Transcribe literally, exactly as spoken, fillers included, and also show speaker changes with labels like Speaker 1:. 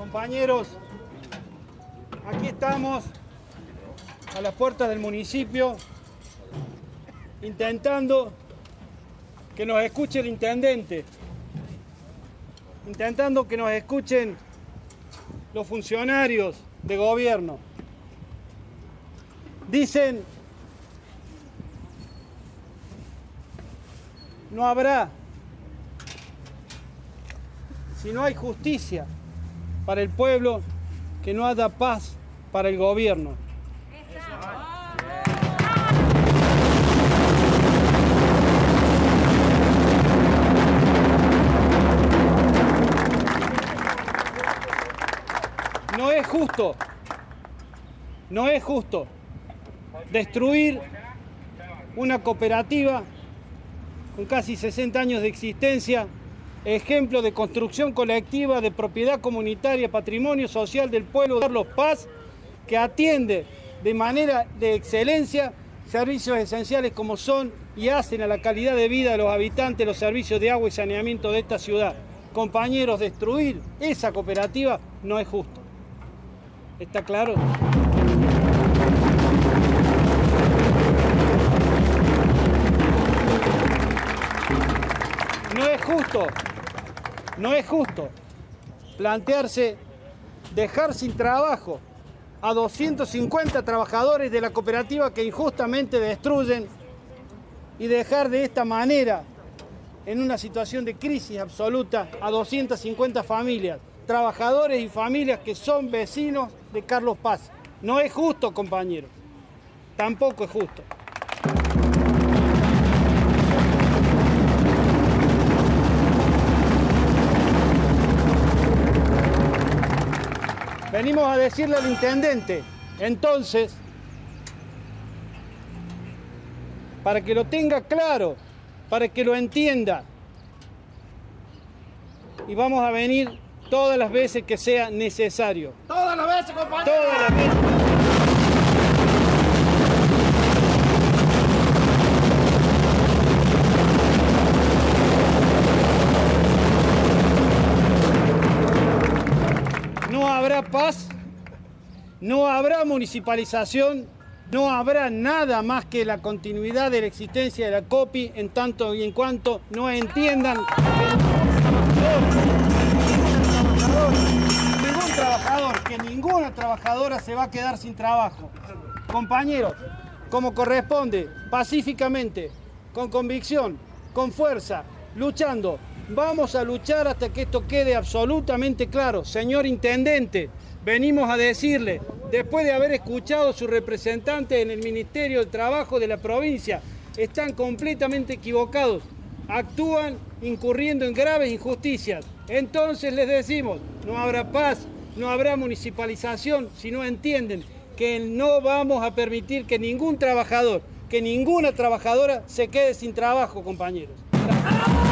Speaker 1: Compañeros, aquí estamos a las puertas del municipio intentando que nos escuche el intendente, intentando que nos escuchen los funcionarios de gobierno. Dicen, no habrá, si no hay justicia para el pueblo, que no haya paz para el gobierno. No es justo, no es justo destruir una cooperativa con casi sesenta años de existencia, ejemplo de construcción colectiva, de propiedad comunitaria, patrimonio social del pueblo, Carlos Paz, que atiende de manera de excelencia servicios esenciales como son y hacen a la calidad de vida de los habitantes los servicios de agua y saneamiento de esta ciudad. Compañeros, destruir esa cooperativa no es justo. ¿Está claro? No es justo, no es justo plantearse dejar sin trabajo a doscientos cincuenta trabajadores de la cooperativa que injustamente destruyen y dejar de esta manera en una situación de crisis absoluta a doscientas cincuenta familias, trabajadores y familias que son vecinos de Carlos Paz. No es justo, compañeros, tampoco es justo. Venimos a decirle al intendente, entonces, para que lo tenga claro, para que lo entienda, y vamos a venir todas las veces que sea necesario.
Speaker 2: ¡Todas las veces, compañero!
Speaker 1: Todas las veces. No habrá paz, no habrá municipalización, no habrá nada más que la continuidad de la existencia de la COPI en tanto y en cuanto no entiendan que ningún trabajador, que ninguna trabajadora se va a quedar sin trabajo. Compañeros, como corresponde, pacíficamente, con convicción, con fuerza, luchando. Vamos a luchar hasta que esto quede absolutamente claro. Señor intendente, venimos a decirle, después de haber escuchado a sus representantes en el Ministerio de Trabajo de la provincia, están completamente equivocados. Actúan incurriendo en graves injusticias. Entonces les decimos, no habrá paz, no habrá municipalización si no entienden que no vamos a permitir que ningún trabajador, que ninguna trabajadora se quede sin trabajo, compañeros. Gracias.